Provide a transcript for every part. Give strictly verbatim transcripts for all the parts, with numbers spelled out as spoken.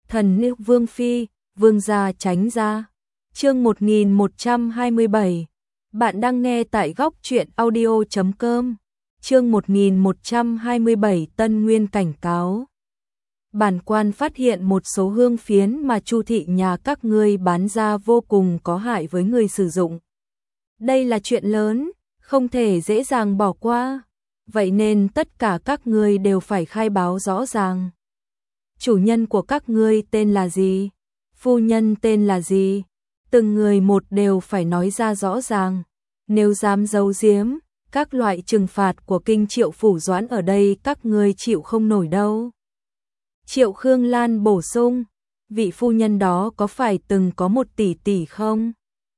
Thần nữ Vương Phi, Vương gia tránh ra. Chương một nghìn một trăm hai mươi bảy. Bạn đang nghe tại góc truyện audio chấm com. Chương một nghìn một trăm hai mươi bảy Tân Nguyên cảnh cáo. Bản quan phát hiện một số hương phiến mà Chu thị nhà các ngươi bán ra vô cùng có hại với người sử dụng. Đây là chuyện lớn, không thể dễ dàng bỏ qua. Vậy nên tất cả các ngươi đều phải khai báo rõ ràng. Chủ nhân của các ngươi tên là gì? Phu nhân tên là gì? Từng người một đều phải nói ra rõ ràng. Nếu dám giấu giếm, các loại trừng phạt của kinh Triệu phủ Doãn ở đây các ngươi chịu không nổi đâu. Triệu Khương Lan bổ sung, vị phu nhân đó có phải từng có một tỷ tỷ không?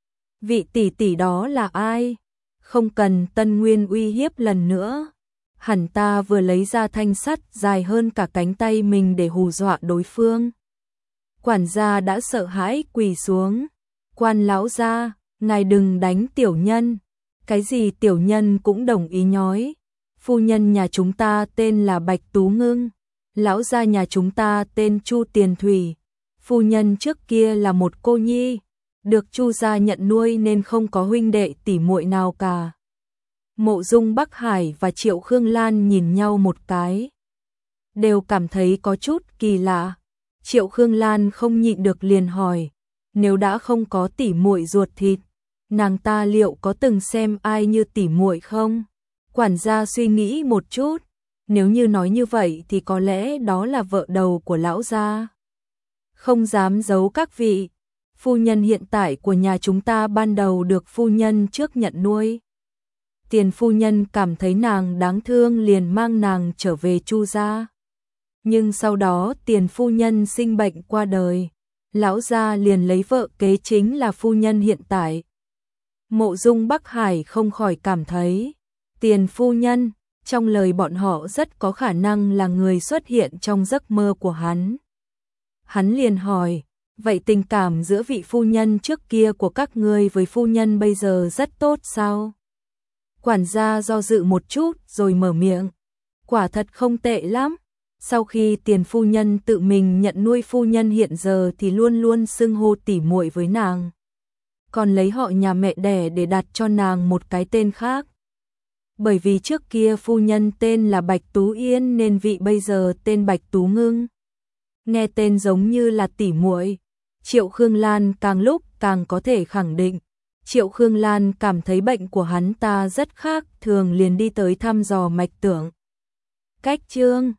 Vị tỷ tỷ đó là ai? Không cần Tân Nguyên uy hiếp lần nữa. Hẳn ta vừa lấy ra thanh sắt dài hơn cả cánh tay mình để hù dọa đối phương. Quản gia đã sợ hãi quỳ xuống. Quan lão gia, ngài đừng đánh tiểu nhân. Cái gì tiểu nhân cũng đồng ý nhói. Phu nhân nhà chúng ta tên là Bạch Tú Ngưng. Lão gia nhà chúng ta tên Chu Tiền Thủy. Phu nhân trước kia là một cô nhi, được Chu gia nhận nuôi nên không có huynh đệ tỷ muội nào cả. Mộ Dung Bắc Hải và Triệu Khương Lan nhìn nhau một cái, đều cảm thấy có chút kỳ lạ. Triệu Khương Lan không nhịn được liền hỏi, nếu đã không có tỷ muội ruột thịt, nàng ta liệu có từng xem ai như tỷ muội không? Quản gia suy nghĩ một chút, nếu như nói như vậy thì có lẽ đó là vợ đầu của lão gia. Không dám giấu các vị, phu nhân hiện tại của nhà chúng ta ban đầu được phu nhân trước nhận nuôi. Tiền phu nhân cảm thấy nàng đáng thương liền mang nàng trở về Chu gia. Nhưng sau đó tiền phu nhân sinh bệnh qua đời, lão gia liền lấy vợ kế chính là phu nhân hiện tại. Mộ Dung Bắc Hải không khỏi cảm thấy, tiền phu nhân, trong lời bọn họ rất có khả năng là người xuất hiện trong giấc mơ của hắn. Hắn liền hỏi, vậy tình cảm giữa vị phu nhân trước kia của các ngươi với phu nhân bây giờ rất tốt sao? Quản gia do dự một chút rồi mở miệng, quả thật không tệ lắm. Sau khi tiền phu nhân tự mình nhận nuôi phu nhân hiện giờ thì luôn luôn xưng hô tỉ muội với nàng. Còn lấy họ nhà mẹ đẻ để đặt cho nàng một cái tên khác. Bởi vì trước kia phu nhân tên là Bạch Tú Yên nên vị bây giờ tên Bạch Tú Ngưng. Nghe tên giống như là tỉ muội. Triệu Khương Lan càng lúc càng có thể khẳng định. Triệu Khương Lan cảm thấy bệnh của hắn ta rất khác thường liền đi tới thăm dò mạch tưởng. Cách chương